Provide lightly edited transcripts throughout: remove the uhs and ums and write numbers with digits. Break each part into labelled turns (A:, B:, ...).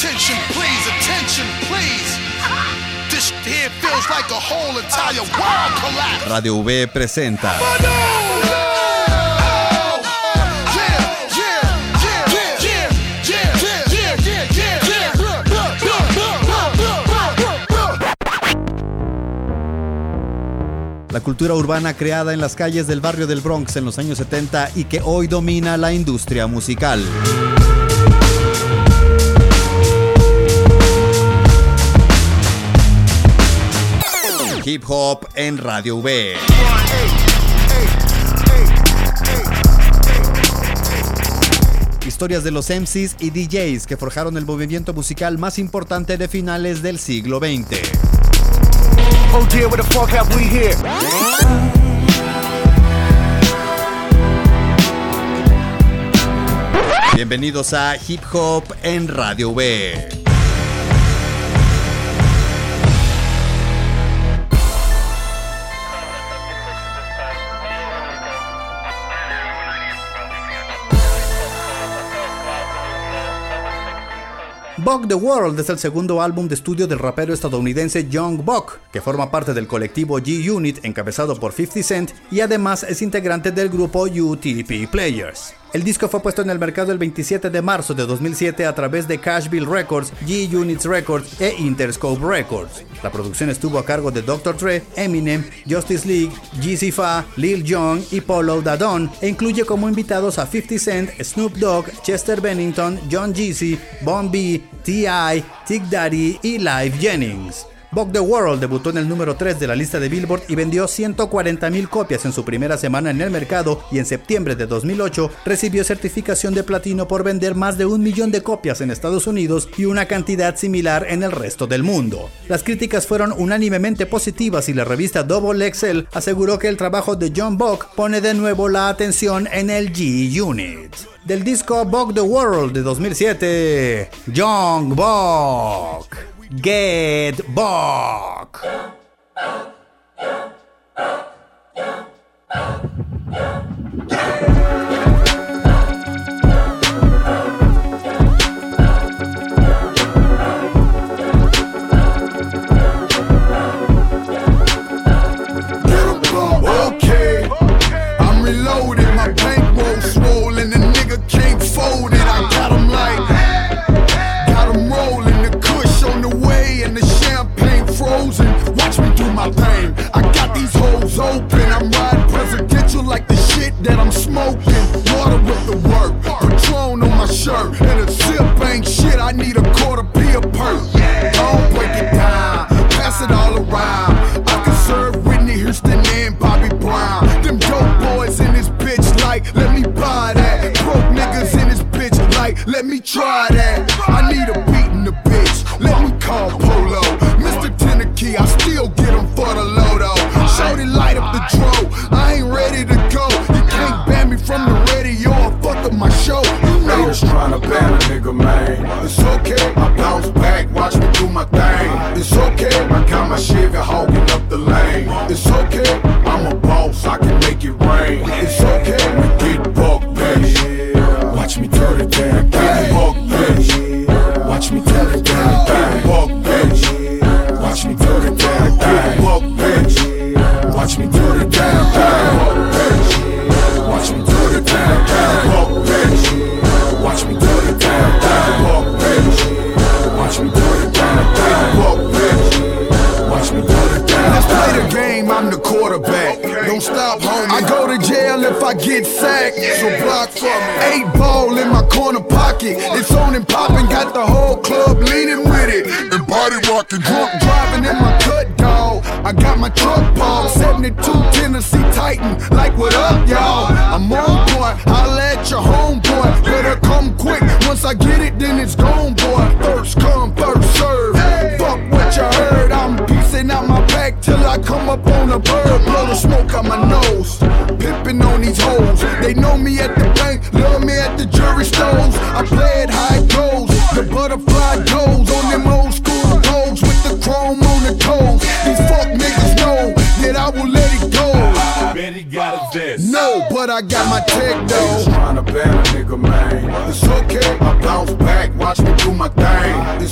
A: Attention please. This here feels like a whole entire world collapse.
B: Radio V presenta la cultura urbana creada en las calles del barrio del Bronx en los años 70 y que hoy domina la industria musical. Hip Hop en Radio V. Historias de los MCs y DJs que forjaron el movimiento musical más importante de finales del siglo XX.
C: Oh dear, what the fuck have we here?
B: Bienvenidos a Hip Hop en Radio V. Buck the World es el segundo álbum de estudio del rapero estadounidense Young Buck, que forma parte del colectivo G-Unit encabezado por 50 Cent y además es integrante del grupo UTP Players. El disco fue puesto en el mercado el 27 de marzo de 2007 a través de Cashville Records, G-Unit Records e Interscope Records. La producción estuvo a cargo de Dr. Dre, Eminem, Justice League, Jeezy Fa, Lil Jon y Polo Da Don e incluye como invitados a 50 Cent, Snoop Dogg, Chester Bennington, John Jeezy, Bun B, T.I., Tic Daddy y Live Jennings. Buck the World debutó en el número 3 de la lista de Billboard y vendió 140,000 copias en su primera semana en el mercado y en septiembre de 2008 recibió certificación de platino por vender más de 1 millón de copias en Estados Unidos y una cantidad similar en el resto del mundo. Las críticas fueron unánimemente positivas y la revista Double XL aseguró que el trabajo de Young Buck pone de nuevo la atención en el G-Unit. Del disco Buck the World de 2007, Young Buck. Get Buck.
A: Okay, I'm reloaded, my bankroll swollen, the nigga can't fold it. I got him rolling, the kush on the way and the champagne frozen. Watch me do my thing. I got these hoes open. I'm riding presidential like the shit that I'm smoking. Water with the work, Patron on my shirt, and a sip ain't shit. I need a quarter P a perk. Don't break it down, pass it all around. I can serve Whitney Houston and Bobby Brown. Them dope boys in this bitch like, let me buy that. Broke niggas in this bitch like, let me try that. I need a beat in the bitch, let me call Polo. Mr. Tennessee, I still get him for the Lodo. Shorty light up the dro, I ain't ready to go. You can't ban me from the radio or fuck up my show. You know
D: Haters tryna ban a nigga, man. It's okay, I bounce back, watch me do my thing. It's okay, I got my Chevy hogging up the lane. It's okay, I'm a boss, I can make it rain. It's okay, we get buck, baby. Watch me do the damn thing, buck, baby. Watch me do the damn thing, buck, baby. Watch me do the damn thing, buck, baby. Watch me do the damn thing, buck, baby. Watch me do the damn thing, buck, baby. Watch me do the damn thing, buck, baby. Watch me do the damn thing, buck, baby. Watch me do the damn thing.
A: Let's play the game, I'm the quarterback. Don't stop, homie. I go to jail if I get sacked, so block for me. 8 ball in my corner pocket. It's on and popping, got the whole club leaning with it. And body rocking, drunk driving in my cut, dog. I got my truck parked, 72 Tennessee Titan. Like, what up, y'all? I'm on point, I'll let your homeboy. Better come quick, once I get it, then it's gone, boy. First come, first serve. Fuck what you heard, I'm piecing out my back till I come up on a bird. Blow the smoke out my nose, pimping on these hoes. They know me at the bank, love me at the jury stores. I play it how it goes, the butterfly goes on them old school goals with the chrome on the toes. These fuck niggas know that I will let it go.
D: Betty got a vest.
A: No, but I got my tech though.
D: Haters tryna ban a nigga, man.
A: It's okay,
D: I bounce back, watch me do my thing.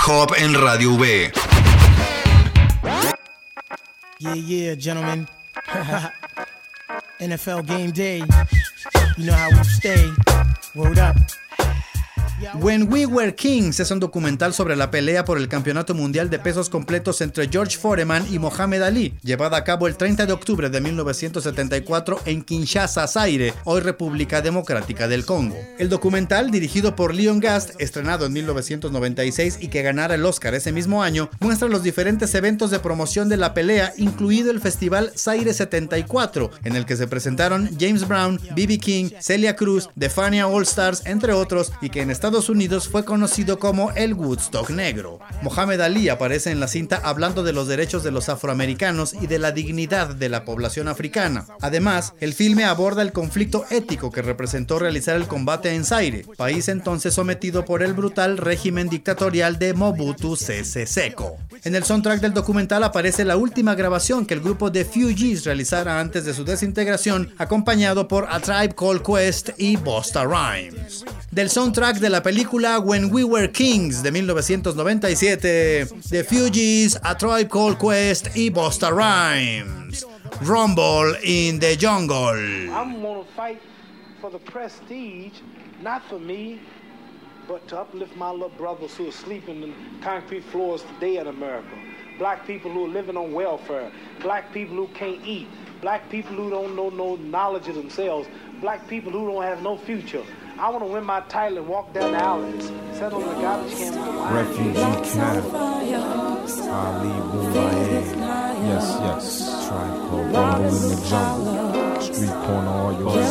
E: hop en Radio V.
F: Yeah, gentlemen. NFL game day. You know how we stay. Word up.
B: When We Were Kings es un documental sobre la pelea por el campeonato mundial de pesos completos entre George Foreman y Mohamed Ali, llevada a cabo el 30 de octubre de 1974 en Kinshasa, Zaire, hoy República Democrática del Congo. El documental, dirigido por Leon Gast, estrenado en 1996 y que ganara el Oscar ese mismo año, muestra los diferentes eventos de promoción de la pelea, incluido el festival Zaire 74, en el que se presentaron James Brown, B.B. King, Celia Cruz, The Fania All Stars, entre otros, y que en Estados Unidos fue conocido como el Woodstock Negro. Mohamed Ali aparece en la cinta hablando de los derechos de los afroamericanos y de la dignidad de la población africana. Además, el filme aborda el conflicto ético que representó realizar el combate en Zaire, país entonces sometido por el brutal régimen dictatorial de Mobutu Sese Seko. En el soundtrack del documental aparece la última grabación que el grupo The Fugees realizara antes de su desintegración, acompañado por A Tribe Called Quest y Busta Rhymes. Del soundtrack de la película When We Were Kings de 1997, The Fugees, A Tribe Called Quest y Busta Rhymes. Rumble in the Jungle.
G: I'm gonna fight for the prestige, not for me, but to uplift my little brothers who are sleeping in concrete floors today in America. Black people who are living on welfare. Black people who can't eat. Black people who don't know no knowledge of themselves. Black people who don't have no future. I want to win my title and walk down the alleys, sit on the garbage can with the wine.
H: Refugee camp, Ali Boumaier. Yes. Tribe called Rumble in the Jungle. Street corner, all your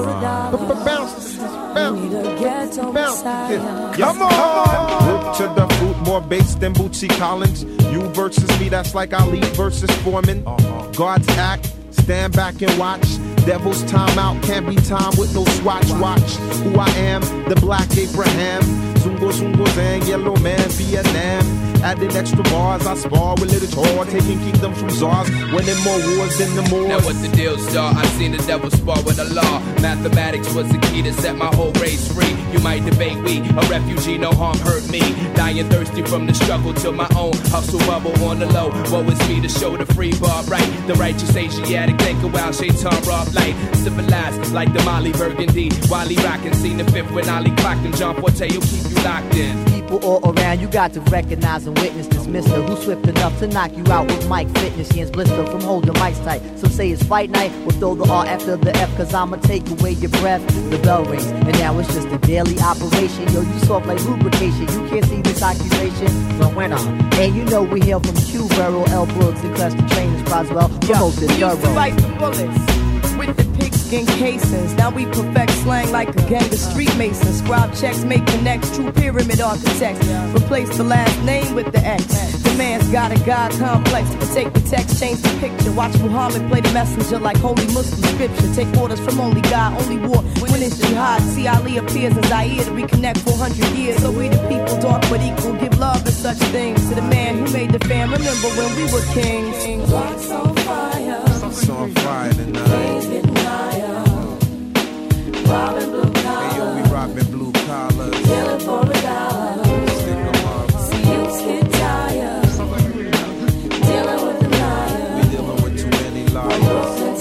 H: bounce. Come on! Root to the fruit, more bass than Bootsy Collins. You versus me, that's like Ali versus Foreman. God's act, stand back and watch. Devil's time out, can't be time with no swatch. Watch who I am, the Black Abraham. Zungo Zang, Yellow Man, Vietnam. Adding extra bars, I spar with little chore. Taking kingdoms from czars, winning more wars than the Moors.
I: Now what the deal, star? I seen the devil spar with the law. Mathematics was the key to set my whole race free. You might debate we, a refugee, no harm hurt me. Dying thirsty from the struggle to my own hustle bubble on the low. Woe is me to show the free bar right. The righteous Asiatic, think a while, Shaitan rob light. Civilized like the Molly Burgundy. Wally rockin', seen the fifth when Ali clocked him. John Forte, you'll keep you locked in.
J: People all around, you got to recognize and witness this mister who's swift enough to knock you out with mic fitness. He blister from holding mics tight. Some say it's fight night, we'll throw the R after the F, cause I'ma take away your breath. The bell rings, and now it's just a daily operation. Yo, you soft like lubrication, you can't see this accusation. But when and you know we hail from Q, Burrow, L. Brooks, and Cluster Trainers, Croswell, promote this
K: thorough. We used to write the bullets with the pigskin casings. Now we perfect slang like a gang of street masons. Scribe checks, make connects, true pyramid architects. Replace the last name with the X. The man's got a God complex. Take the text, change the picture. Watch Muhammad play the messenger like holy Muslim scripture. Take orders from only God, only war when it's jihad. See Ali appears in Zaire to reconnect 400 years. So we the people, dark but equal, give love and such things to the man who made the fam. Remember when we were kings. Rocks on fire.
H: It's on fire tonight.
K: Getting higher. Robbing blue collars.
H: Hey yo, we robbing blue collars.
K: Killing for $1.
H: Stick 'em up.
K: See you get tired. Dealing with the liar.
H: We dealing with too many liars.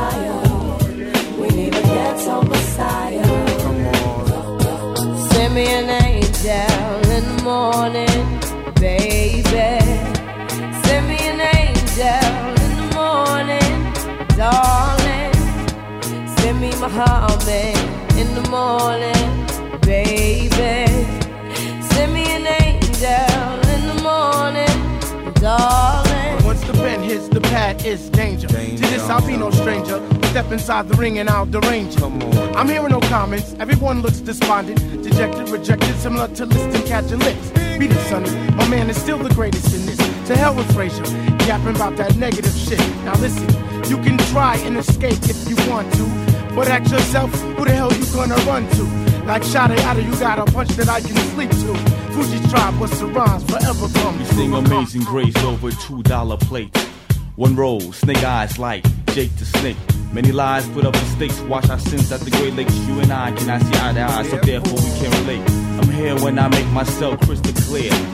K: We need a ghetto messiah.
H: Come on.
K: Send me an angel in the morning, baby. Send me an angel in the morning, darling. Send me Muhammad in the morning, baby. Send me an angel in the morning, darling.
F: Once the pen hits the pad, it's danger. To this, I'll be no stranger. Step inside the ring and I'll derange.
H: Come on.
F: I'm hearing no comments. Everyone looks despondent, dejected, rejected, similar to listing catching lips. Beat it, sonny. My man is still the greatest in this. To hell with Frazier, yapping about that negative shit. Now listen, you can try and escape if you want to, but ask yourself, who the hell you gonna run to? Like Shada Yada, you got a punch that I can sleep to. Fuji's tribe, what's the rhymes forever come?
L: You sing Amazing Grace over $2 plates. One roll, snake eyes like Jake the Snake. Many lies put up the stakes. Wash our sins at the Great Lakes. You and I cannot see eye to eye, so therefore we can't relate. I'm here when I make myself crystal clear. You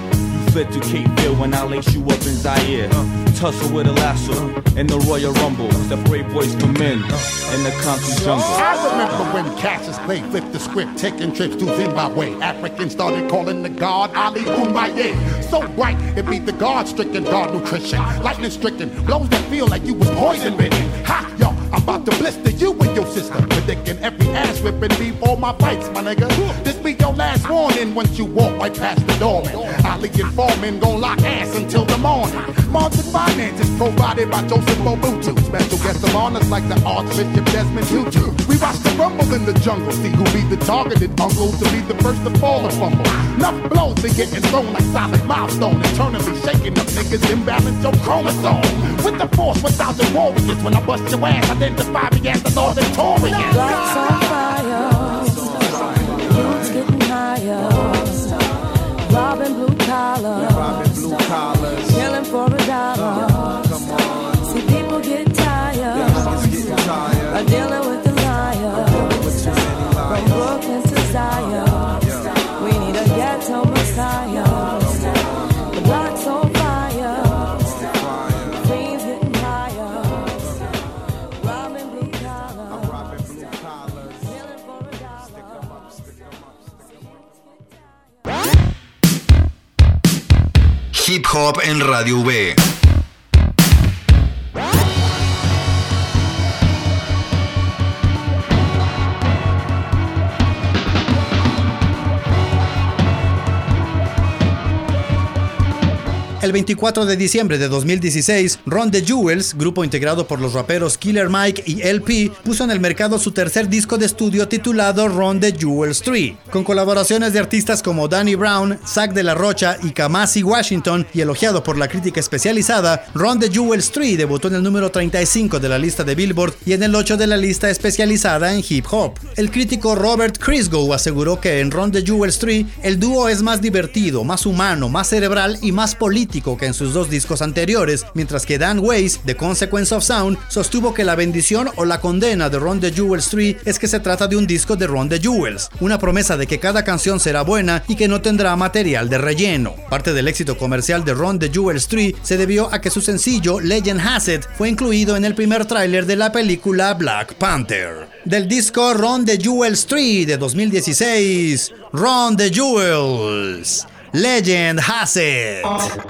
L: split to Cape Fear when I lace you up in Zaire. Tussle with a lasso in the Royal Rumble. Separate boys come in the concrete jungle.
E: I remember when Cassius Clay flipped the script, taking trips to Zimbabwe. Africans started calling the god Ali Umaye. So bright, it beat the God-stricken, God-nutrition. Lightning-stricken, blows that feel like you was poison-ridden. Ha, yo, I'm about to blister you and your sister. Predicting every ass whipping me all my fights, my nigga. This be your last warning once you walk right past the doorman. Ali and Foreman gon' lock ass until the morning. Martin Finances provided by Joseph Mobutu. Special guests of honors like the Archbishop Desmond Tutu. We watch the rumble in the jungle, see who be the targeted uncle to be the first to fall and fumble. Enough blows been getting thrown like solid milestone, eternally shaking up niggas, imbalance your chromosome. With the force, 1,000 warriors. When I bust your ass, identify me as the Lord Victorian.
K: Lights on fire, youths getting higher, robbing blue collars, killing for $1. See people get tired of dealing with the liar. From Brooklyn to Zion, we need a ghetto messiah. The block's on fire, flames getting higher, robbing blue collars, killing for $1.
M: Hip Hop en Radio V.
B: El 24 de diciembre de 2016, Run the Jewels, grupo integrado por los raperos Killer Mike y LP, puso en el mercado su tercer disco de estudio titulado Run the Jewels 3, con colaboraciones de artistas como Danny Brown, Zack de la Rocha y Kamasi Washington, y elogiado por la crítica especializada. Run the Jewels 3 debutó en el número 35 de la lista de Billboard y en el 8 de la lista especializada en hip hop. El crítico Robert Christgau aseguró que en Run the Jewels 3 el dúo es más divertido, más humano, más cerebral y más político que en sus dos discos anteriores, mientras que Dan Weiss, de Consequence of Sound, sostuvo que la bendición o la condena de Run the Jewels 3 es que se trata de un disco de Run the Jewels, una promesa de que cada canción será buena y que no tendrá material de relleno. Parte del éxito comercial de Run the Jewels 3 se debió a que su sencillo Legend Has It fue incluido en el primer tráiler de la película Black Panther. Del disco Run the Jewels 3 de 2016, Run the Jewels, Legend Has It.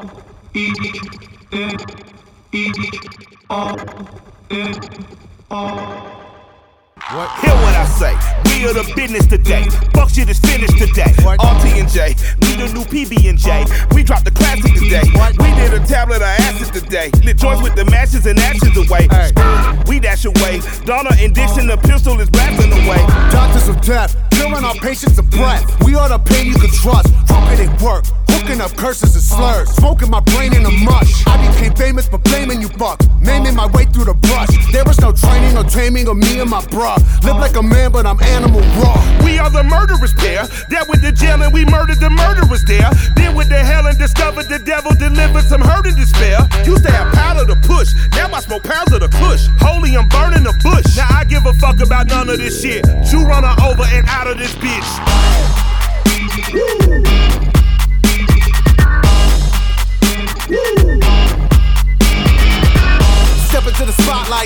C: What? Hear what I say, we are the business today. Fuck shit is finished today. RT&J, we the new PB&J. We dropped the classic today. We did a tablet of acid today. Lit joints with the matches and ashes away. We dash away. Donna and Dixon, the pistol is blasting away.
A: Doctors of death, killing our patients of breath. We are the pain you can trust. Crooked at work, hooking up curses and slurs. Smoking my brain in a mush. I became famous for blaming you fucks. Maiming my way through the brush. There was no training or taming of me and my bruh. Live like a man, but I'm animal raw.
C: We are the murderers pair. Dealt with the jail and we murdered the murderers there. Deal with the hell and discovered the devil delivered some hurt and despair. Used to have powder to push. Now I smoke pounds of the kush. Holy, I'm burning the bush. Now I give a fuck about none of this shit. You run her over and out of this bitch.
A: Step into the spotlight.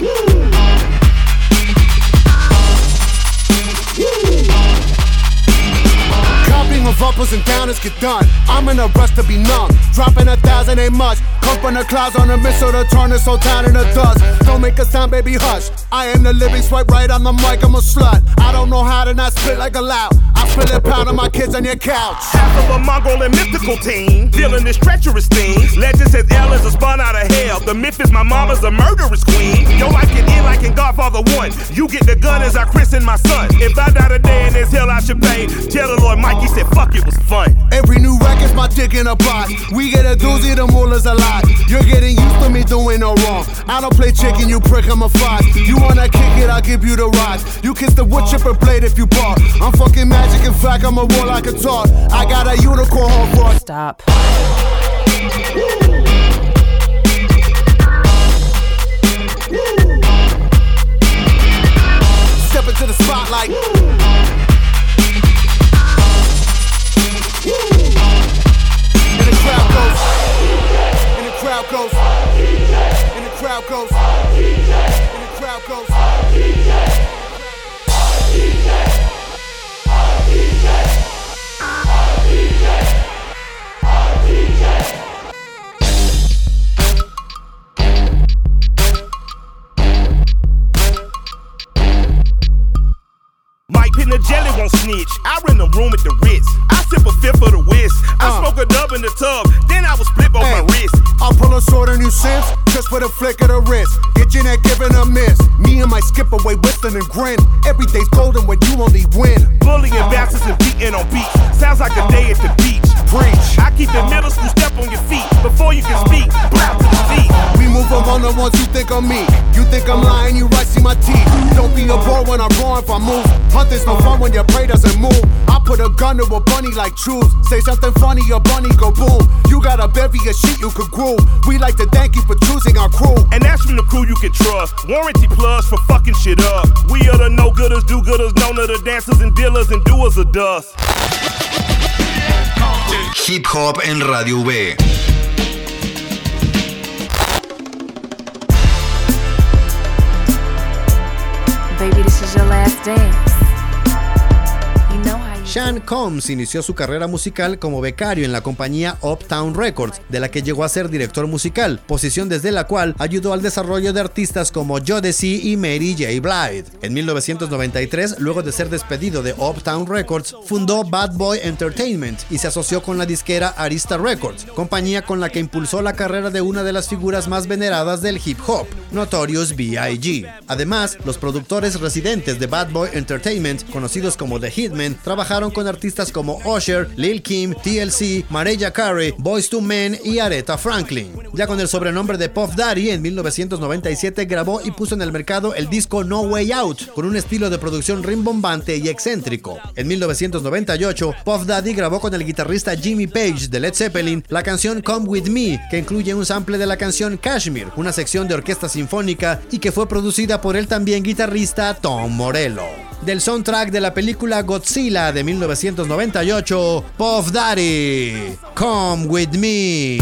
A: Copying of uppers and downers get done. I'm in a rush to be numb. Dropping 1,000 ain't much. Come from the clouds on a missile to turn this whole town into dust. Don't make a sound, baby, hush. I am the living swipe right on the mic, I'm a slut. I don't know how to not spit like a loud. I spill it pound on my kids on your couch.
C: Half of a Mongol and mystical team, dealing this treacherous thing. Legend says Ellen's a spun out of hell. The myth is my mama's a murderous queen. Yo, like it in like in Godfather 1. You get the gun as I christen my son. If I die today in this hell I should pay. Tell the Lord Mikey said fuck it was fun.
A: Every new record's my dick in a box. We get a doozy, the mullah's a lot. You're getting used to me doing no wrong. I don't play chicken, you prick, I'm a fox. You wanna kick it, I'll give you the rocks. You kiss the wood chipper blade if you bark. I'm fucking magic, in fact I'm a war like a talk. I got a unicorn horn for a
K: stop.
A: Step into the spotlight. And the crowd goes
C: thinking the jelly won't snitch. I rent a room at the Ritz. I sip a fifth of the whisk. I smoke a dub in the tub, then I will split on my wrist.
N: I'll pull a sword on you since, just for the flick of the wrist. Get your neck given a miss. Me and my skip away whistling and grin. Every day's golden when you only win.
C: Bullying bastards and beating on beats. Sounds like a day at the beach.
N: Preach.
C: I keep the middle school step on your feet. Before you can speak, blow to the feet.
N: We move among the ones you think of me. You think I'm lying, you right, see my teeth. Don't be a boy when I'm raw if I move. Hunting's no fun when your prey doesn't move. I put a gun to a bunny like truth. Say something funny, your bunny go boom. You got a bevy of shit you could groove. We like to thank you for choosing our crew.
C: And that's from the crew you can trust. Warranty plus for fucking shit up. We are the no-gooders, do-gooders, known to the dancers and dealers and doers of dust.
M: Hip Hop en Radio V.
O: Baby, this is your last dance. You know how you
B: Sean Combs inició su carrera musical como becario en la compañía Uptown Records, de la que llegó a ser director musical, posición desde la cual ayudó al desarrollo de artistas como Jodeci y Mary J. Blige. En 1993, luego de ser despedido de Uptown Records, fundó Bad Boy Entertainment y se asoció con la disquera Arista Records, compañía con la que impulsó la carrera de una de las figuras más veneradas del hip hop, Notorious B.I.G. Además, los productores residentes de Bad Boy Entertainment, conocidos como The Hitmen, trabajaron con artistas como Usher, Lil Kim, TLC, Mariah Carey, Boyz II Men y Aretha Franklin. Ya con el sobrenombre de Puff Daddy, en 1997 grabó y puso en el mercado el disco No Way Out, con un estilo de producción rimbombante y excéntrico. En 1998, Puff Daddy grabó con el guitarrista Jimmy Page de Led Zeppelin la canción Come With Me, que incluye un sample de la canción Kashmir, una sección de orquesta sinfónica y que fue producida por el también guitarrista Tom Morello. Del soundtrack de la película Godzilla de 1998, Puff Daddy, Come With Me.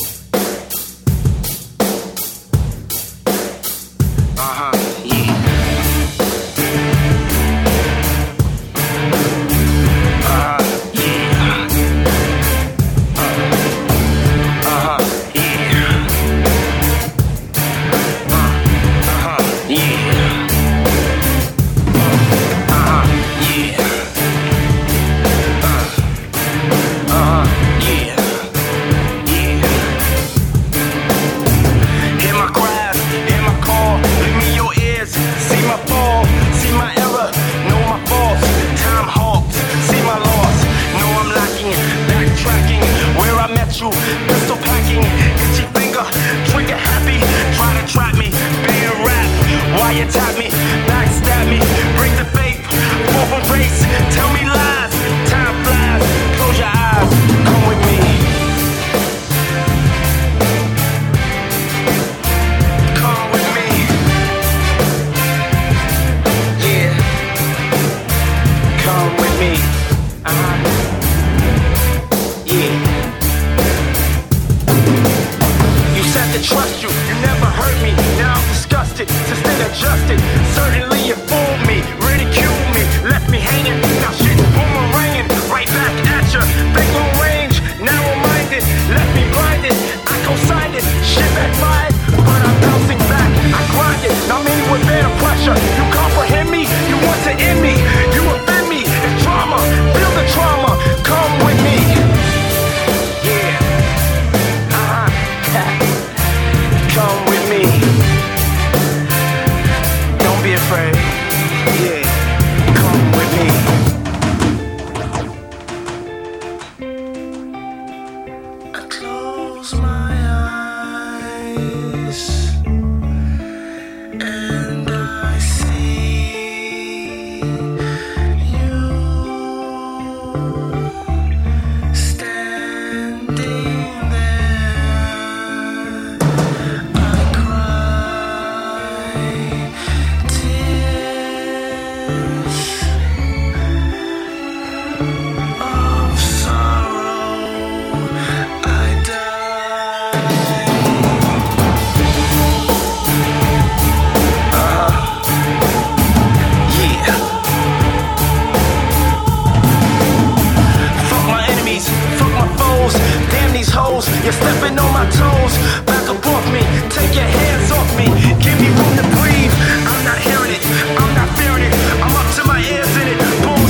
P: You're stepping on my toes. Back up off me, take your hands off me. Give me room to breathe. I'm not hearing it, I'm not fearing it. I'm up to my ears in it. Boom.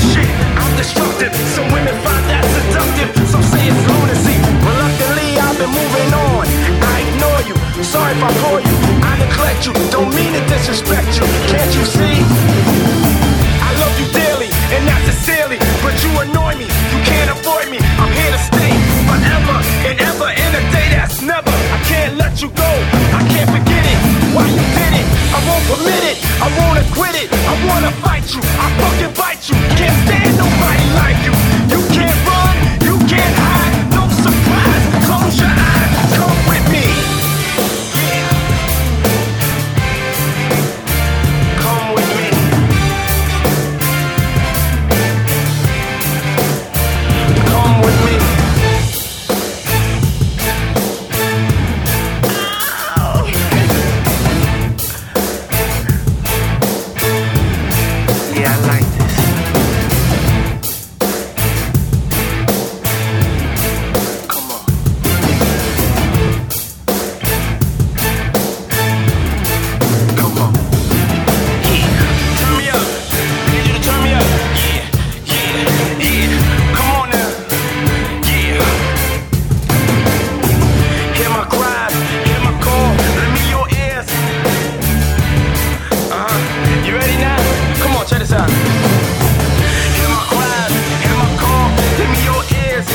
P: Hear my cries, hear my call, give me your ears.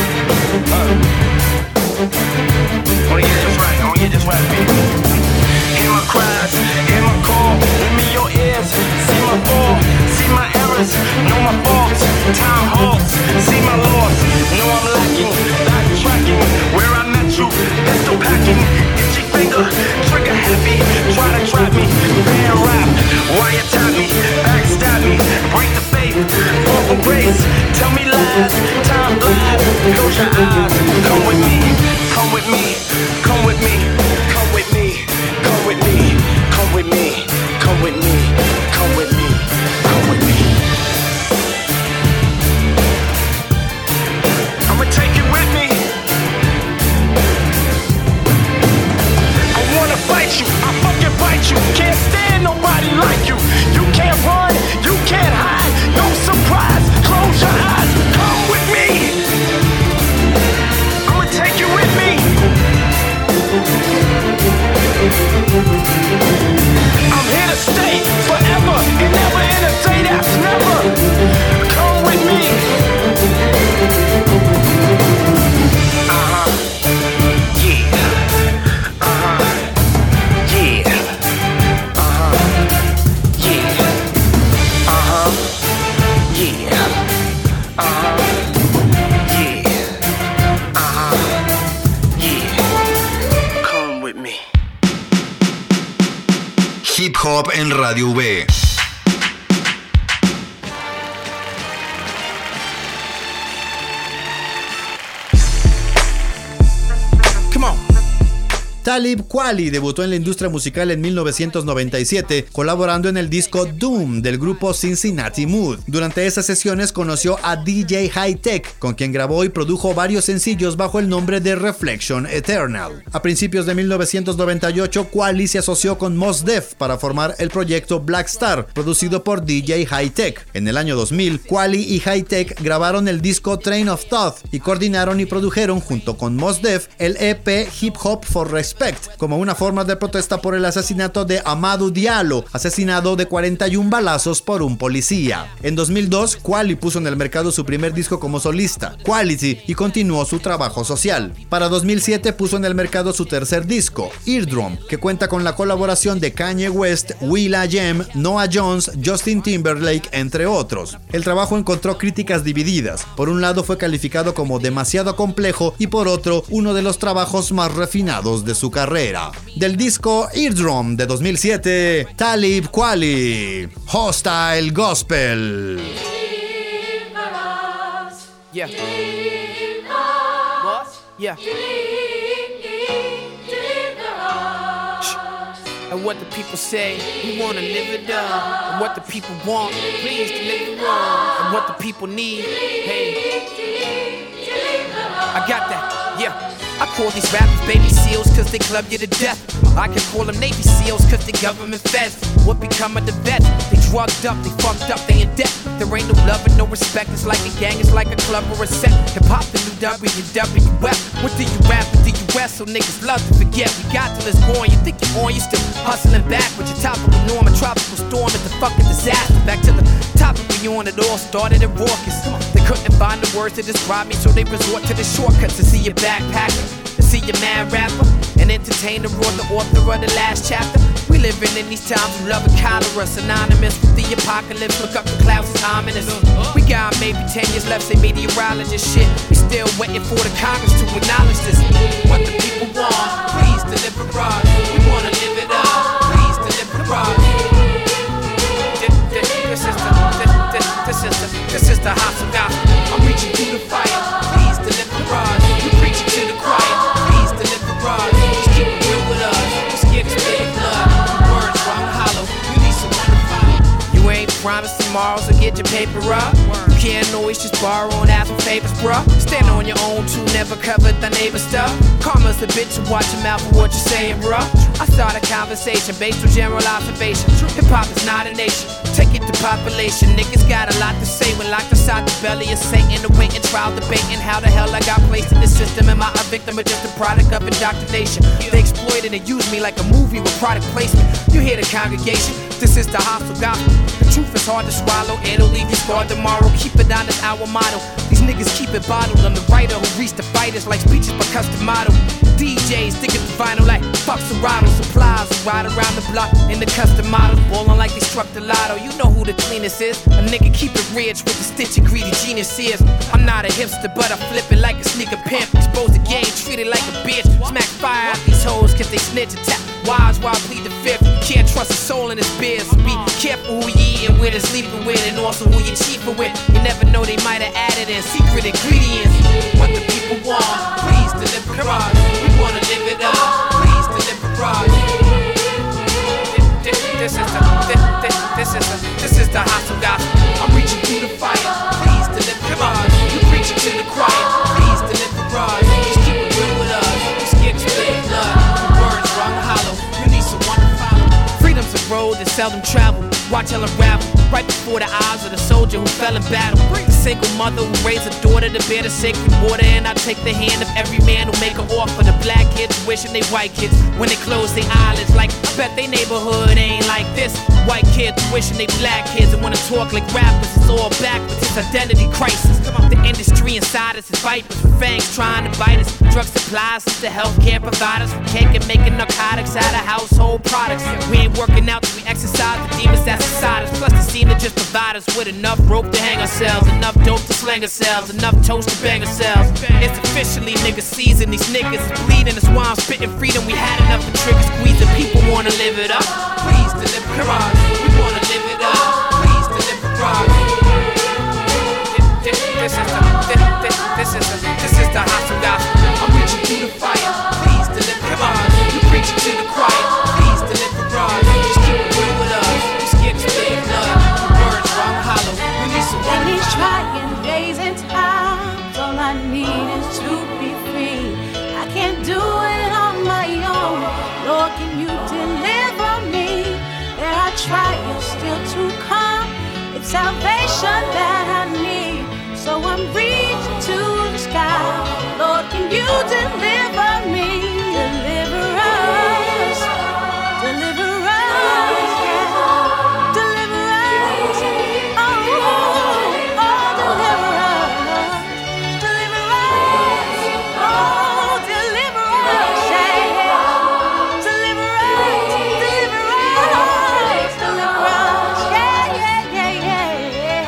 P: Oh yeah, that's right, oh yeah, that's right, baby. Hear my cries, hear my call, give me your ears. See my fall, see my errors, know my faults. Time halts, see my loss, know I'm lacking, backtracking. Where I met you, pistol packing, itchy finger, trigger happy. Try to trap me, bad rap, wiretap me, backstab me, break the faith, fall from grace. Tell me lies, time flies, close your eyes. Come with me, come with me, come with me, come with me, come with me, come with me, come with me, come with me, come with me. I'ma take it with me. I wanna fight you, I fucking bite you. Can't stand nobody like you. You can't run, you can't hide. No surprise, close your eyes. Come with me. I'ma take you with me. I'm here to stay forever and never in a day that's never. Come with me.
M: Hip Hop en Radio V.
B: Talib Kweli debutó en la industria musical en 1997, colaborando en el disco Doom del grupo Cincinnati Mood. Durante esas sesiones conoció a DJ Hi-Tek, con quien grabó y produjo varios sencillos bajo el nombre de Reflection Eternal. A principios de 1998, Kweli se asoció con Mos Def para formar el proyecto Black Star, producido por DJ Hi-Tek. En el año 2000, Kweli y Hi-Tek grabaron el disco Train of Thought y coordinaron y produjeron junto con Mos Def el EP Hip Hop for Respect, como una forma de protesta por el asesinato de Amadou Diallo, asesinado de 41 balazos por un policía. En 2002, Kweli puso en el mercado su primer disco como solista, Quality, y continuó su trabajo social. Para 2007 puso en el mercado su tercer disco, Eardrum, que cuenta con la colaboración de Kanye West, will.i.am, Noah Jones, Justin Timberlake, entre otros. El trabajo encontró críticas divididas. Por un lado fue calificado como demasiado complejo y por otro, uno de los trabajos más refinados de su carrera. Del disco Eardrum de 2007, Talib Kweli, Hostile Gospel.
Q: Yeah. What? Yeah. And what the people say, we wanna live it up. And what the people want, please deliver up. And what the people need, hey, I got that, yeah. I call these rappers baby seals cause they club you to death. I can call them Navy SEALs cause they government feds. What become of the vets? They drugged up, they fucked up, they in debt. There ain't no love and no respect. It's like a gang, it's like a club or a set. Hip hop the new WWF. What do you rap or do you rest? So niggas love to forget. We got till it's gone. You think you're on, you still hustling back with your topical norm. A tropical storm is the fucking disaster. Back to the topic we on, it all started at raucous. They couldn't find the words to describe me, so they resort to the shortcuts to see your backpacker, to see your mad rapper, and entertain the author of the last chapter. We living in these times of love and cholera, synonymous with the apocalypse. Look up the clouds, it's ominous. We got maybe 10 years left, say meteorologist shit. We still waiting for the Congress to acknowledge this. What the people want, please deliver us. We wanna live it up, please deliver us. This is the house of gospel. I'm reaching through the fire. Please deliver us. We preaching to the choir. Please deliver us. Just keep it real with us. We're scared to spit blood. Words run hollow. We need someone to fight. You ain't promised tomorrow, so get your paper up. You can't always just borrow and ask for favors, bruh. Stand on your own too, never cover the neighbor's stuff. Karma's a bitch, so watch your mouth for what you're saying, bruh. I start a conversation based on general observation. Hip-hop is not a nation. Take it to population. Niggas got a lot to say when locked inside the belly of Satan. Awaiting trial, debating how the hell I got placed in the system. Am I a victim or just a product of indoctrination? They exploited and used me like a movie with product placement. You hear the congregation? This is the hostile gospel. The Truth is hard to swallow, it'll leave you scarred tomorrow. Keep it honest, our motto. These niggas keep it bottled. I'm the writer who reached the fighters like speeches by custom model. DJs stick at the vinyl like fuck Serato. Supplies who ride around the block in the custom models, ballin' like they struck the lotto. You know who the cleanest is. A nigga keep it rich with the stitch and greedy genius is. I'm not a hipster, but I flip it like a sneaker pimp. Expose the game, treat it like a bitch. Smack fire out these hoes cause they snitch and tap wives while I plead the fifth. Can't trust a soul in this biz, so be careful who you eating with and sleeping with, and also who you cheaping with. You never know, they might have added in secret ingredients. What the people want, please deliver us. We wanna live it up, please deliver us. This is the hostile gospel. I'm reaching through the fire, please deliver us. You preaching to the choir, please deliver us. Just keep it real with us. You scared to spill your blood. Words wrong hollow. You need someone to follow. Freedom's a road that seldom traveled. Watch her unravel right before the eyes of the soldier who fell in battle. The single mother who raised a daughter to bear the sacred water. And I take the hand of every man who make an offer. The black kids wishing they white kids when they close their eyelids. Like, I bet they neighborhood ain't like this. White kids wishing they black kids and wanna talk like rappers. It's all backwards, it's identity crisis. The industry inside us is vipers with fangs trying to bite us. Drug supplies to healthcare providers. We can't get making narcotics out of household products. We ain't working out till we exercise the demons that's inside us. Plus they seem to just provide us with enough rope to hang ourselves, enough dope to slang ourselves, enough toast to bang ourselves. It's officially nigga season. These niggas is bleeding. That's why I'm spitting freedom. We had enough of trigger squeezing. People wanna live it up. Please deliver us. We wanna live it up. Please deliver us. This is the hostile gospel. I'm reaching through the fire. Please deliver us. You preaching to the choir. Please deliver us. Just keep it real with us. You scared to spill your blood. Words wrong hollow. We need someone to
R: these trying days and times, all I need is to be free. I can't do it on my own. Lord, can you deliver me? There are trials still to come. It's salvation that I need. So I'm reaching to the sky. Lord, can you deliver me? Deliver us. Deliver us. Yeah. Deliver us. Oh, oh, deliver us. Deliver us. Oh, deliver us. Yeah. Deliver us. Deliver us. Deliver us. Yeah, yeah, yeah, yeah.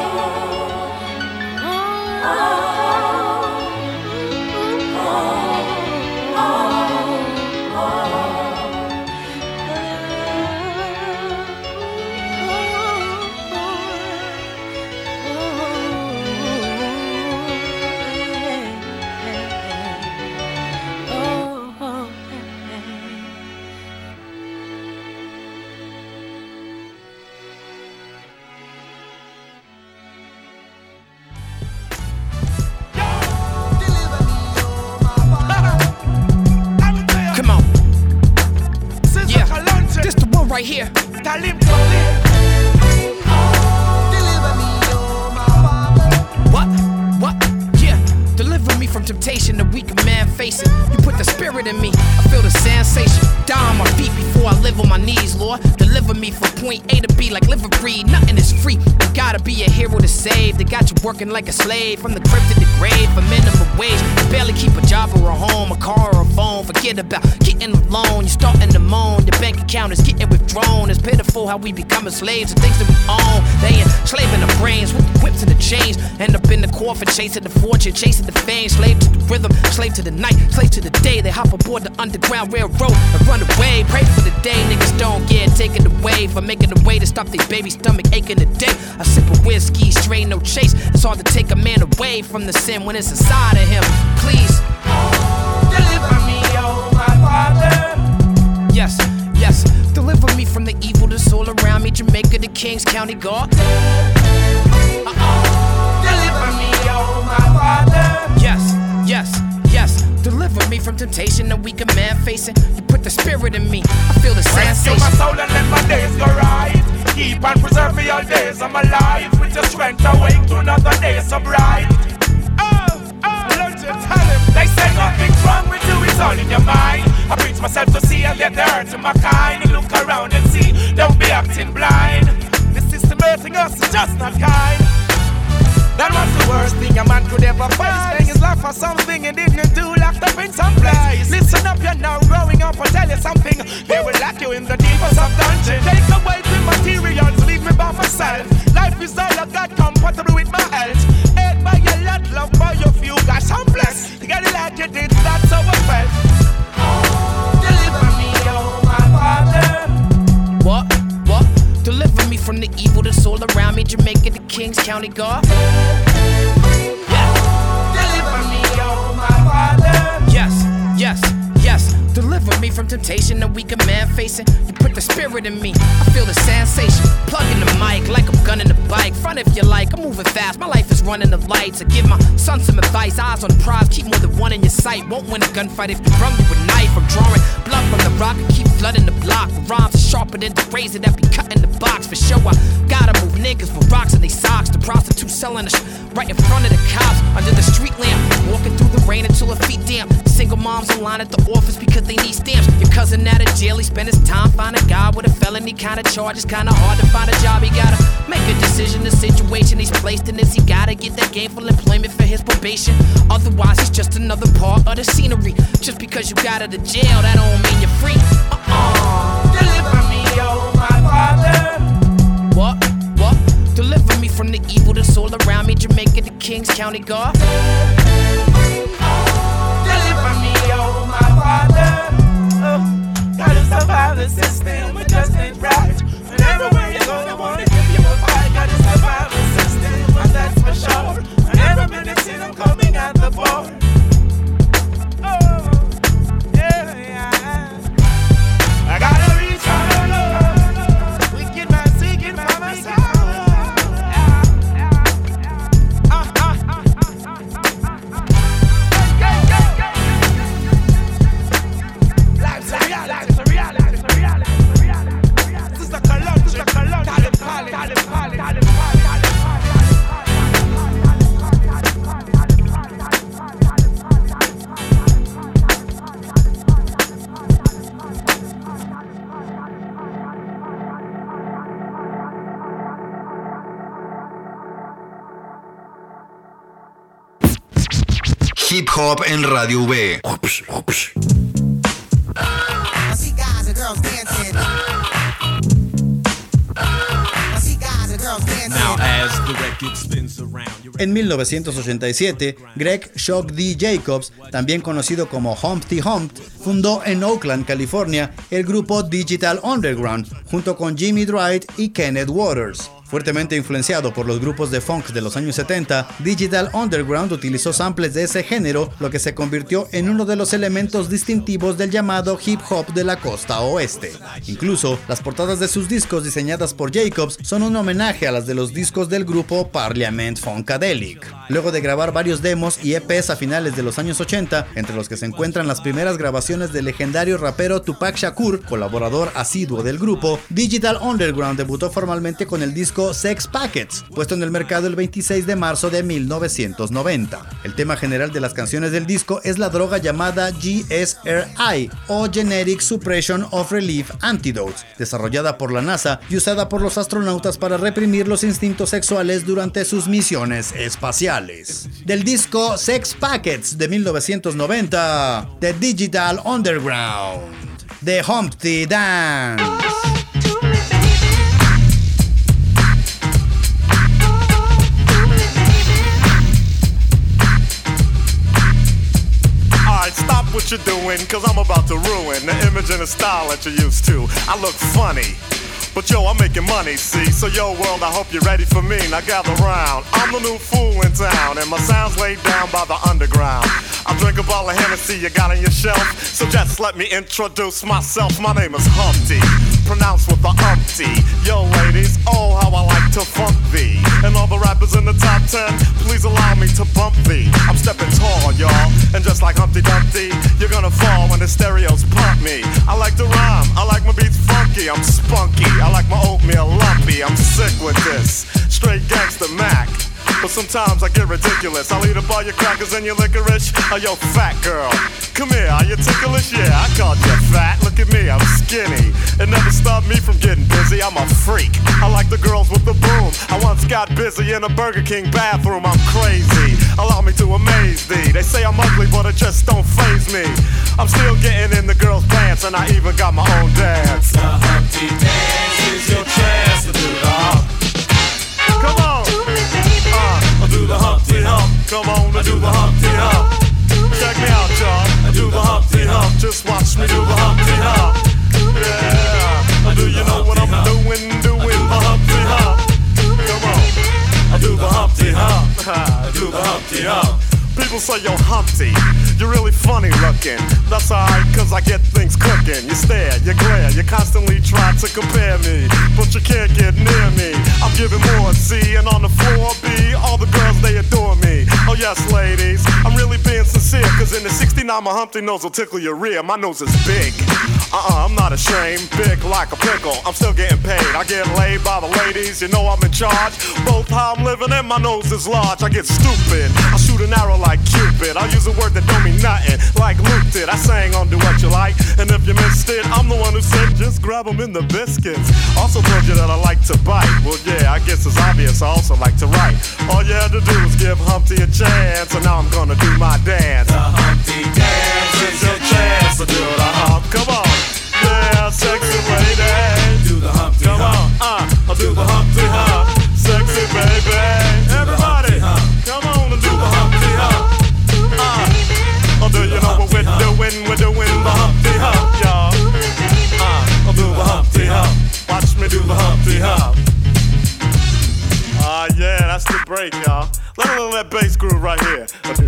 Q: Come on. Yeah, this the one right here. What? Yeah, deliver me from temptation, the weaker man facing. You put the spirit in me, I feel the sensation. Die on my feet before I live on my knees, Lord. Deliver me from point A to B like liver breed. Nothing is free, you gotta be a hero to save. They got you working like a slave, from the crib to the grave for minimum wage. You barely keep a job or a home, a car or a phone. Forget about getting a loan, you're starting to moan. The bank account is getting withdrawn. It's pitiful how we becoming slaves of things that we own. They enslaving our brains with the whips and the chains. End up in the coffin chasing the fortune, chasing the fame. Slave to the rhythm, slave to the night, slave to the day. They hop aboard the Underground Railroad and run away. Pray for the day niggas don't get taken away for making a way to stop their baby stomach aching today. A sip of whiskey, straight no chase. It's hard to take a man away from the sin when it's inside of him. Please
P: deliver me, oh my Father.
Q: Yes, yes, deliver me from the evil that's all around me. Jamaica, the Kings County God.
P: Deliver me, oh my Father.
Q: Yes, yes, yes. Deliver me from temptation, the weaker man facing. You put the spirit in me, I feel the sensation.
P: Rescue my soul and let my days go right. Keep and preserve me all days of my life. With your strength awake to another day so bright. Learn to tell him. They say nothing's wrong with you, it's all in your mind. I preach myself to see and let the hurt in my kind. Look around and see, don't be acting blind. This is
F: underestimating us is just not kind. That was the worst thing a man could ever face. Spending his life for something he didn't do, locked up in some place. Listen up, you're now growing up, I'll tell you something. They will lock you in the deepest of dungeons. Take away the materials, leave me by myself. Life is all I got, compatible with my health. Hate by a lot, love by a few. Gosh, I'm blessed. You gotta like it, that's how I felt. Deliver me, oh my Father.
Q: What? Deliver me from the evil that's all around me. Jamaica, the Kings County God.
F: Yeah. Deliver me, oh my Father.
Q: Yes. Deliver me from temptation, the weaker man facing. You put the spirit in me, I feel the sensation. Plug in the mic like I'm gunning the bike. Front if you like, I'm moving fast, my life is running the lights. I give my son some advice, eyes on the prize, keep more than one in your sight. Won't win a gunfight if you run with a knife. I'm drawing blood from the rock and keep flooding the block. The rhymes are sharper than the razor that be cutting the box. For sure, I gotta move niggas with rocks in they socks. The prostitute selling the right in front of the cops. Under the street lamp, walking through the rain until her feet damp. Single moms online at the office because they need stamps. Your cousin out of jail, he spent his time finding a guy with a felony kind of charge. It's kinda hard to find a job. He gotta make a decision. The situation he's placed in is he gotta get that gainful employment for his probation. Otherwise, he's just another part of the scenery. Just because you got out of jail, that don't mean you're free.
F: Deliver me, oh my Father.
Q: What? Deliver me from the evil that's all around me. Jamaica, the Kings County God.
F: Deliver me, oh my Father. Gotta survive the system, it just ain't right. And everywhere you go, they wanna give you a fight. Gotta survive the system, but that's for sure. And every minute see them coming at the board. I gotta reach for the Lord. Wicked man seeking for my soul. Life's a reality. This is a colon.
M: Hip Hop en Radio V.
B: En 1987, Greg Shock D. Jacobs, también conocido como Humpty Hump, fundó en Oakland, California, el grupo Digital Underground, junto con Jimmy Dwight y Kenneth Waters. Fuertemente influenciado por los grupos de funk de los años 70, Digital Underground utilizó samples de ese género, lo que se convirtió en uno de los elementos distintivos del llamado hip hop de la costa oeste. Incluso, las portadas de sus discos diseñadas por Jacobs son un homenaje a las de los discos del grupo Parliament Funkadelic. Luego de grabar varios demos y EPs a finales de los años 80, entre los que se encuentran las primeras grabaciones del legendario rapero Tupac Shakur, colaborador asiduo del grupo, Digital Underground debutó formalmente con el disco Sex Packets, puesto en el mercado el 26 de marzo de 1990. El tema general de las canciones del disco es la droga llamada GSRI, o Generic Suppression of Relief Antidotes, desarrollada por la NASA y usada por los astronautas para reprimir los instintos sexuales durante sus misiones espaciales. Del disco Sex Packets de 1990, The Digital Underground, The Humpty Dance.
S: Stop what you're doing, cause I'm about to ruin the image and the style that you're used to. I look funny, but yo, I'm making money, see? So yo, world, I hope you're ready for me. Now gather round. I'm the new fool in town, and my sound's laid down by the underground. I drink a bottle of Hennessy you got on your shelf, so just let me introduce myself. My name is Humpty, pronounced with the umpty. Yo, ladies, oh, how I like to funk thee. And all the rappers in the top 10, please allow me to bump thee. I'm stepping tall, y'all, and just like Humpty Dumpty, you're gonna fall when the stereos pump me. I like to rhyme, I like my beats funky, I'm spunky, I like my oatmeal lumpy, I'm sick with this, straight gangster Mac. But sometimes I get ridiculous. I'll eat up all your crackers and your licorice. Oh, yo, fat girl, Come here, are you ticklish? Yeah, I called you fat. Look at me, I'm skinny. It never stopped me from getting busy. I'm a freak. I like the girls with the boom. I once got busy in a Burger King bathroom. I'm crazy. Allow me to amaze thee. They say I'm ugly, but it just don't faze me. I'm still getting in the girls' pants, and I even got my own dance.
P: The Humpty Dance is your chance to do the hump.
S: Come on.
P: Do the Humpty Hump.
S: Come on, do the Humpty Hump. Check me out, y'all. Do the Humpty Hump. Just watch me do the Humpty Hump. Yeah. Do you know what I'm doing? Doing the Humpty Hump. Come on. Do the Humpty Hump. Do the Humpty Hump. People say, yo, Humpty, you're really funny looking. That's alright, cause I get things cooking. You stare, you glare, you constantly try to compare me, but you can't get near me. I'm giving more C, and on the floor B, all the girls, they adore me. Oh yes, ladies, I'm really being sincere, cause in the 69, my Humpty nose will tickle your rear. My nose is big. I'm not ashamed, big like a pickle. I'm still getting paid, I get laid by the ladies. You know I'm in charge, both how I'm living and my nose is large. I get stupid, I shoot an arrow like Cupid. I'll use a word that don't mean nothing, like Luke did. I sang on Do What You Like, and if you missed it, I'm the one who said just grab them in the biscuits. Also told you that I like to bite. Well yeah, I guess it's obvious I also like to write. All you had to do was give Humpty a chance, and now I'm gonna do my dance.
P: The Humpty Dance is your chance to do the hump.
S: Come on, yeah, sexy lady.
P: Do the Humpty
S: Come
P: Hump.
S: on, I'll do the Humpty Hump. Sexy baby, everybody, come on and do the Humpty Hump. Do you know what we're doing? We're doing the Humpty Hump, y'all. I'll do the Humpty Hump. Watch me do the Humpty Hump. Yeah, that's the break, y'all. Let me that bass groove right here.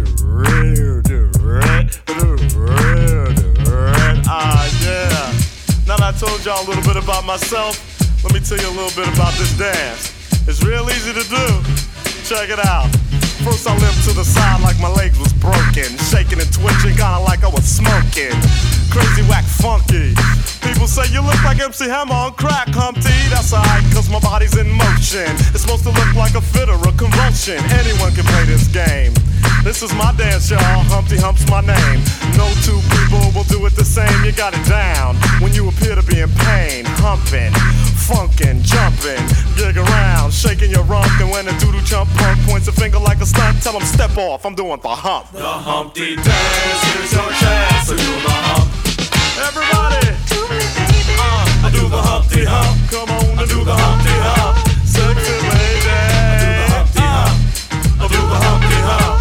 S: Yeah. Now that I told y'all a little bit about myself, let me tell you a little bit about this dance. It's real easy to do. Check it out. First I limped to the side like my legs was broken, shaking and twitching, kinda like I was smoking. Crazy, whack, funky. People say you look like MC Hammer on crack, Humpty. That's alright, cause my body's in motion. It's supposed to look like a fit or a convulsion. Anyone can play this game. This is my dance, y'all. Humpty Hump's my name. No two people will do it the same. You got it down when you appear to be in pain. Humping, funkin', jumping, gig around, shaking your rump. And when a doodle chump punk points a finger like a stunt, tell him step off. I'm doing the hump.
P: The Humpty Dance is your chance to do the hump.
S: Everybody, I do the Humpty Hump. Come on, I do the Humpty Hump. Sexy lady, I do the Humpty Hump.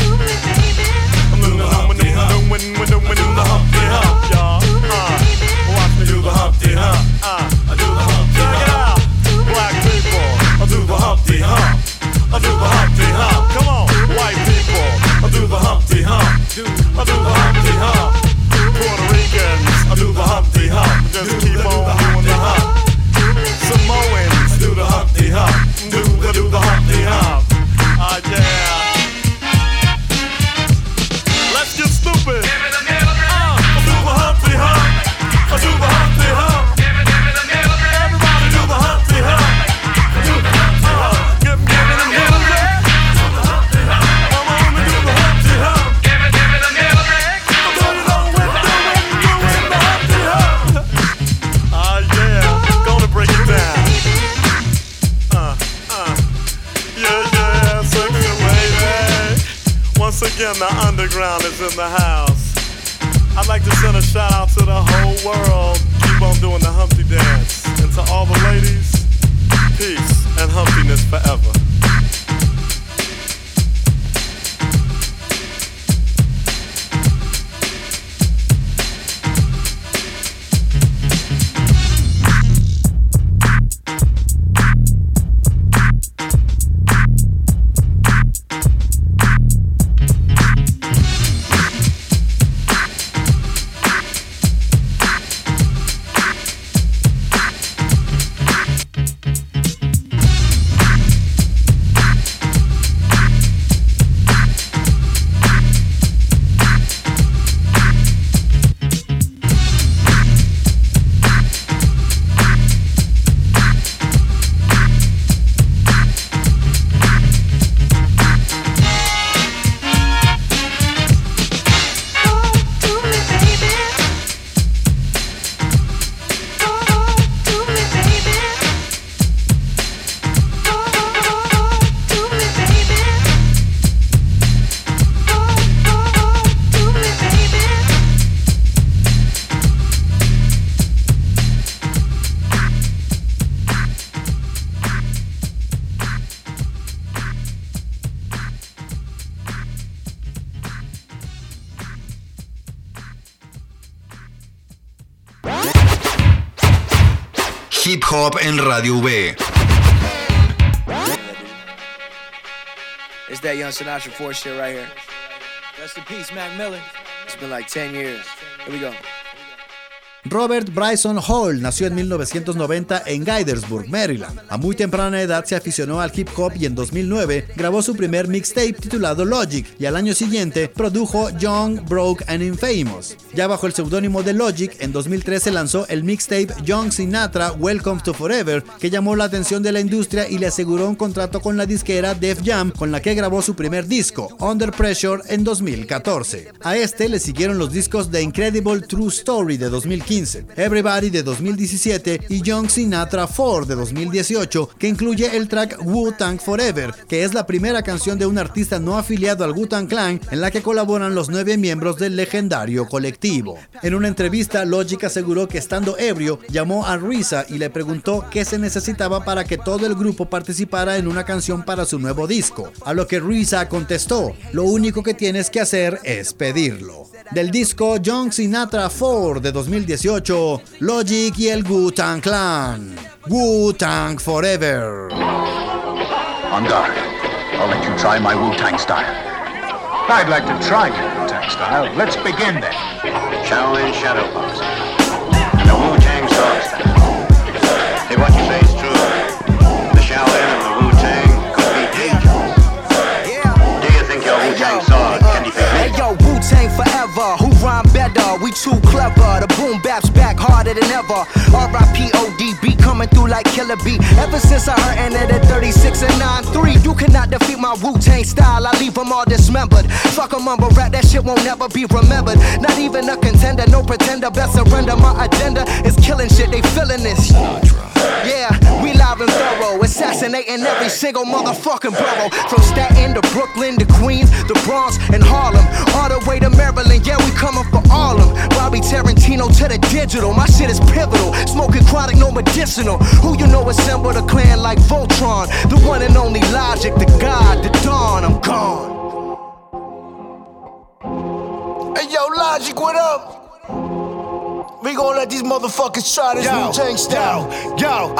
S: We're doing the Humpty Hump, y'all. Watch me do the Humpty Hump. I do the Humpty Hump. Check it out, black people. I do the Humpty Hump. I do the Humpty Hump. Come on, white people. I do the Humpty Hump. I do the Humpty Hump. Puerto Ricans, I do the Humpty Hump. Just keep on doing the hump. Samoans, do the Humpty Hump. Do the Humpty Hump. Yeah. Let's get stupid. I do the Humpty Hump. I do the Humpty Hump. Everybody do the Humpty Hump. Do the Humpty Hump. Give me the middle leg. Come on and do the Humpty Hump. Give me the middle leg. I'm doing the Humpty Hump. Yeah, gonna break it down. Yeah, sexy lady. Once again, the underground is in the house. I'd like to send a shout out to the whole world. Keep on doing the Humpty Dance. And to all the ladies, peace and humpiness forever.
M: Hip Hop en Radio V.
Q: It's that young Sinatra 4 shit right here. Rest in peace, Mac Miller. It's been like 10 years. Here we go.
B: Robert Bryson Hall nació en 1990 en Gaithersburg, Maryland. A muy temprana edad se aficionó al hip hop y en 2009 grabó su primer mixtape titulado Logic y al año siguiente produjo Young, Broke and Infamous. Ya bajo el seudónimo de Logic, en 2013 lanzó el mixtape Young Sinatra Welcome to Forever, que llamó la atención de la industria y le aseguró un contrato con la disquera Def Jam, con la que grabó su primer disco, Under Pressure, en 2014. A este le siguieron los discos The Incredible True Story de 2015, Everybody de 2017 y Young Sinatra 4 de 2018, que incluye el track Wu-Tang Forever, que es la primera canción de un artista no afiliado al Wu-Tang Clan en la que colaboran los 9 miembros del legendario colectivo. En una entrevista, Logic aseguró que estando ebrio llamó a RZA y le preguntó qué se necesitaba para que todo el grupo participara en una canción para su nuevo disco, a lo que RZA contestó: lo único que tienes que hacer es pedirlo. Del disco Young Sinatra 4 de 2018, Logic y el Wu-Tang Clan. Wu-Tang Forever.
T: On guard. I'll let you try my Wu-Tang style. I'd like to try your Wu-Tang style. Let's begin then.
U: Shaolin Shadow Box. And the Wu-Tang Sword style. Hey, what you say is true. The Shaolin and the Wu-Tang could be dangerous. Do you think your Wu-Tang sword can defeat me?
V: Hey, yo, Wu-Tang forever. Who rhyme better? We too clever. The boom bap's back harder than ever. R.I.P. ODB coming through like Killer B. Ever since I heard ended at 36 and 9-3, you cannot defeat my Wu-Tang style. I leave them all dismembered. Fuck a mumble rap, that shit won't never be remembered. Not even a contender, no pretender. Best surrender. My agenda is killing shit. They feeling this. Yeah, we live and thorough, assassinating every single motherfucking borough. From Staten to Brooklyn to Queens, the Bronx and Harlem, all the way to Maryland. Yeah, we coming for all of them. Bobby Tarantino to the digital, my shit is pivotal. Smoking chronic, no medicinal. Who you know assembled a clan like Voltron? The one and only Logic, the God, the Dawn. I'm gone.
W: Hey yo, Logic, what up? We gon' let these motherfuckers try this Wu-Tang style. Yo,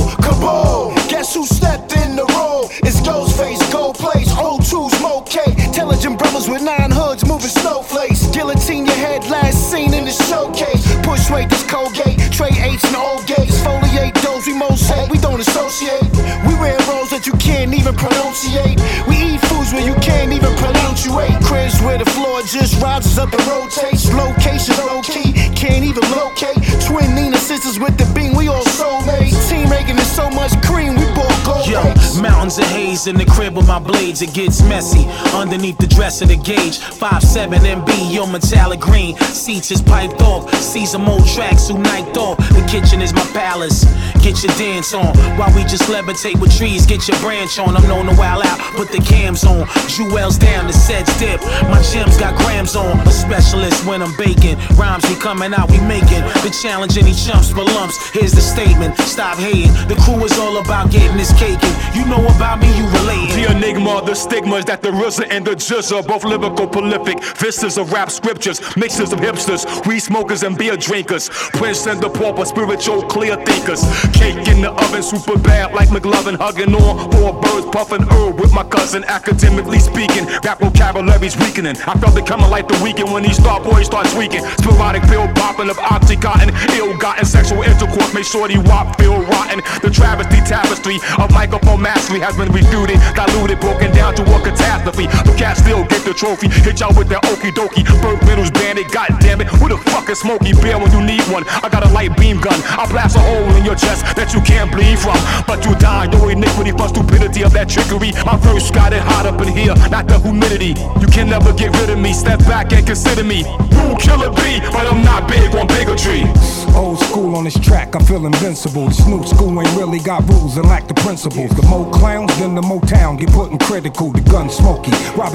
W: kaboom! Guess who stepped in the room? It's Ghostface, Gold Place, O2, Smoke K. Intelligent brothers with 9 hoods moving snowflakes. Guillotine your head, last seen in the showcase. Push weight, this Colgate. Trey 8s and old gates. Foliate those we most hate. We don't associate. We wear roles that you can't even pronunciate. We eat foods where you can't even pronunciate. Cribs where the floor just rises up and rotates. Location low key, can't even locate. Twin Nina sisters with the beam, we all soulmates. Team making it so much cream, we bought gold.
X: Yo, mountains of haze in the crib with my blades, it gets messy. Underneath the dress of the gauge, 5'7" MB, yo, metallic green. Seats is piped off, season old tracks who night off. The kitchen is my palace, get your dance on. While we just levitate with trees, get your branch on. I'm known to wild out, put the cams on. Jewels down, the sets dip, my gems got grams on. A specialist when I'm baking, rhymes be coming out, we making. The challenge any chumps for lumps, here's the statement, stop hating. The crew is all about getting this cake and you know about me, you relating.
Y: The enigma, the stigmas that the RZA and the Jizza, both lyrical prolific, vistas of rap scriptures, mixes of hipsters, weed smokers and beer drinkers, Prince and the pauper, spiritual clear thinkers. Cake in the oven, super bad like McLovin, hugging on 4 birds, puffing herb with my cousin. Academically speaking, rap vocabulary's weakening. I felt it coming like the weekend when these star boys start tweaking. Sporadic pill popping of Oxycontin, ill-gotten sexual intercourse made shorty wop feel rotten. The travesty tapestry of microphone mastery has been refuted, diluted, broken down to a catastrophe. The cat still get the trophy, hit y'all with that okie dokie. Burt Reynolds bandit, goddammit, who the fuck is Smokey Bear when you need one? I got a light beam gun, I blast a hole in your chest that you can't bleed from. But you die, your iniquity from stupidity of that trickery. My verse got it hot up in here, not the humidity. You can never get rid of me, step back and consider me. You killer B, but I'm not big on bigotry.
Z: Old school on this track, I feel invincible. The Snoop school ain't really got rules and lack the principles. The more clowns, then the more town get put in critical. The gun smoky, robbing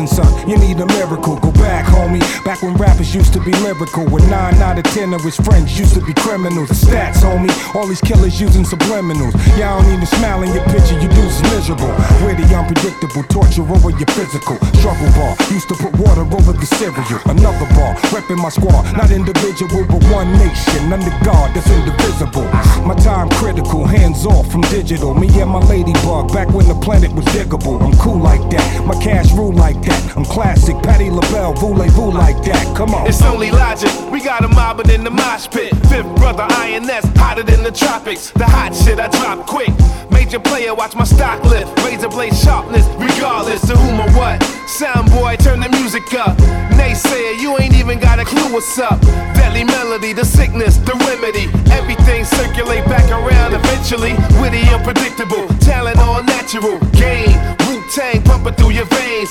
Z: listen, son, you need a miracle. Go back, homie. Back when rappers used to be lyrical, when 9 out of 10 of his friends used to be criminals. The stats, homie, all these killers using subliminals. Y'all don't even smile in your picture, you dudes miserable. We're the unpredictable, torture over your physical. Struggle bar, used to put water over the cereal. Another bar, repping my squad, not individual, but one nation. Under God, that's indivisible. My time critical, hands off from digital. Me and my ladybug, back when the planet was diggable. I'm cool like that, my cash rule like that. I'm classic, Patti LaBelle, voulez-vous like that. Come on.
C: It's only logic, we got a mobbing in the mosh pit. Fifth brother INS, hotter than the tropics. The hot shit I drop quick. Major player, watch my stock lift. Razor blade sharpness, regardless to whom or what. Sound boy, turn the music up. Naysayer, you ain't even got a clue what's up. Deadly melody, the sickness, the remedy. Everything circulate back around eventually. Witty, unpredictable, talent all natural. Game, Wu-Tang pumping through your veins.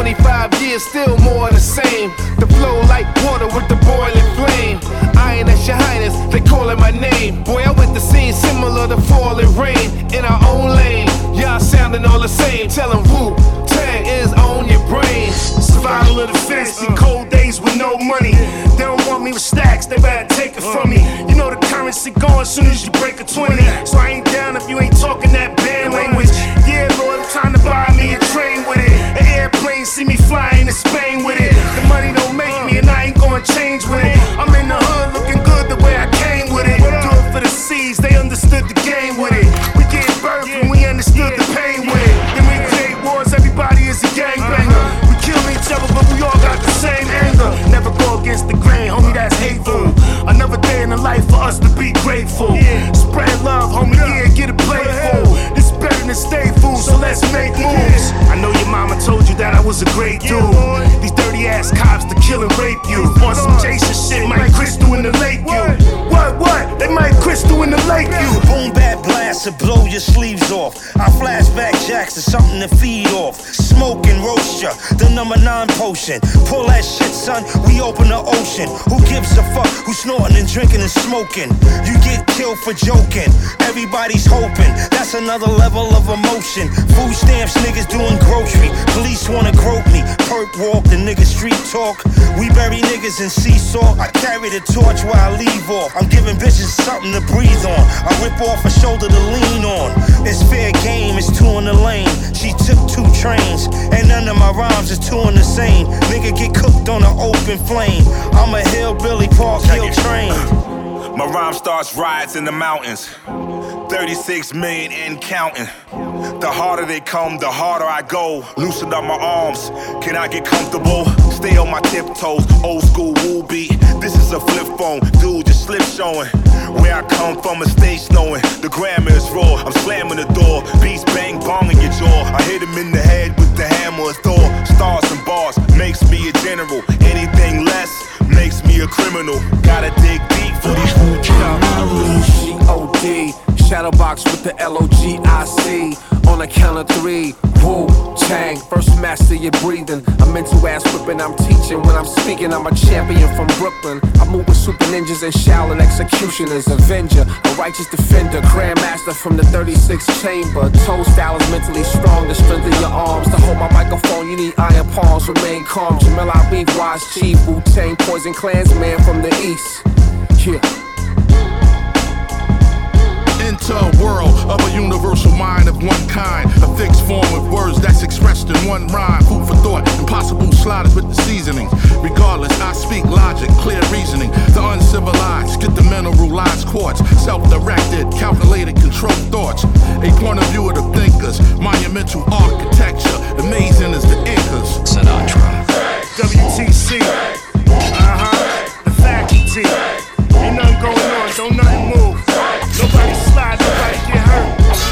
C: 25 years, still more the same. The flow like water with the boiling flame. Iron as your highness, they calling my name. Boy, I went to scene similar to falling rain. In our own lane, y'all sounding all the same. Tell them Wu-Tang is on your brain.
D: Survival of the fittest in cold days with no money. They don't want me with stacks, they better take it from me. You know the currency gone soon as you break a 20. So I ain't down if you ain't talking that band language. Yeah, Lord, I'm trying to buy me a train with it. An airplane, see me flying to Spain with it. The money don't make me and I ain't gonna change with it. I'm in the hood looking good the way I came with it. Do it for the seeds, they understood the game with it. We get birth and we understood the pain with it. Then we create wars, everybody is a gangbanger. We kill each other, but we all got the same anger. Never go against the grain, homie, that's hateful. Another day in the life for us to be grateful. Spread love, homie, yeah, get it playful. It's better than stay fool, so let's make moves. I know your mama told you that I was a great dude. These dirty ass cops to kill and rape you. On some Jason shit, Mike Crystal in the lake you. What? They might Crystal in the lake you.
V: Boom bap blast to blow your sleeves off. I flashback jacks to something to feed off. Smoke and roast ya, the number 9 potion. Pull that shit, son, we open the ocean. Who gives a fuck who's snorting and drinking and smoking? You get killed for joking, everybody's hoping. That's another level of emotion. Food stamps, niggas doing grocery. Police wanna grope me, perp walk, the nigga street talk. We bury niggas in seesaw. I carry the torch while I leave off. I'm giving bitches something to breathe on. I rip off a shoulder to lean on. It's fair game, it's 2 in the lane. She took 2 trains, and none of my rhymes is 2 in the same. Nigga get cooked on an open flame. I'm a hillbilly, Park Hill train.
C: My rhyme starts riots in the mountains. 36 million and counting. The harder they come, the harder I go. Loosen up my arms, can I get comfortable? Stay on my tiptoes, old school woo beat. This is a flip phone, dude, just slip showing. Where I come from, a stage knowing. The grammar is raw, I'm slamming the door. Beats bang bong in your jaw. I hit him in the head with the hammer of Thor. Stars and bars, makes me a general. Anything less, makes me a criminal. Gotta dig deep for these
G: G-O-D, Shadowbox with the L-O-G-I-C. On a count of 3, Wu-Tang, first master your breathing. I'm into ass whipping, I'm teaching. When I'm speaking, I'm a champion from Brooklyn. I move with super ninjas and Shaolin executioners. Avenger, a righteous defender, grandmaster from the 36th chamber. Toe style is mentally strong, the strength of your arms. To hold my microphone, you need iron palms, remain calm. Jamel Arif, wise chief, Wu-Tang, poison clansman from the east. Yeah.
E: Into a world of a universal mind of one kind. A fixed form with words that's expressed in one rhyme. Food for thought, impossible sliders with the seasonings. Regardless, I speak logic, clear reasoning. The uncivilized get the mineralized quartz. Self-directed, calculated, controlled thoughts. A point of view of the thinkers. Monumental architecture, amazing as the Incas.
M: Sinatra.
D: WTC. The faculty. Ain't nothing going on, don't nothing move. Nobody slide, nobody get hurt.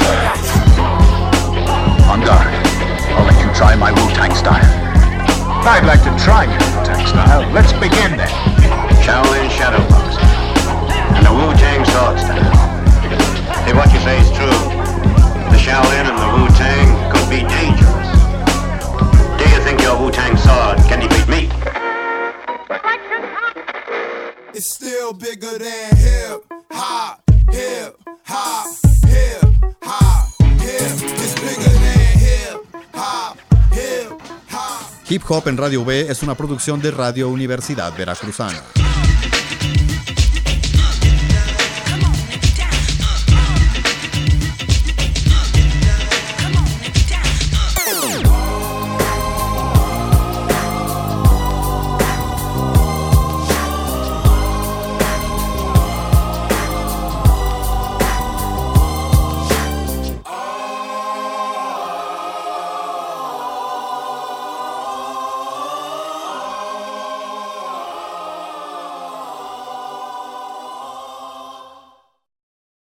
T: On guard. I'll let you try my Wu-Tang style. I'd like to try your Wu-Tang style. Let's begin then.
U: Shaolin Shadow Box. And the Wu-Tang sword style. If what you say is true, the Shaolin and the Wu-Tang could be dangerous. Do you think your Wu-Tang sword can defeat me?
A: It's still bigger than hip hop, hip hop, hip hop, hip. It's bigger than hip hop, hip hop.
B: Hip Hop en Radio B es una producción de Radio Universidad Veracruzana.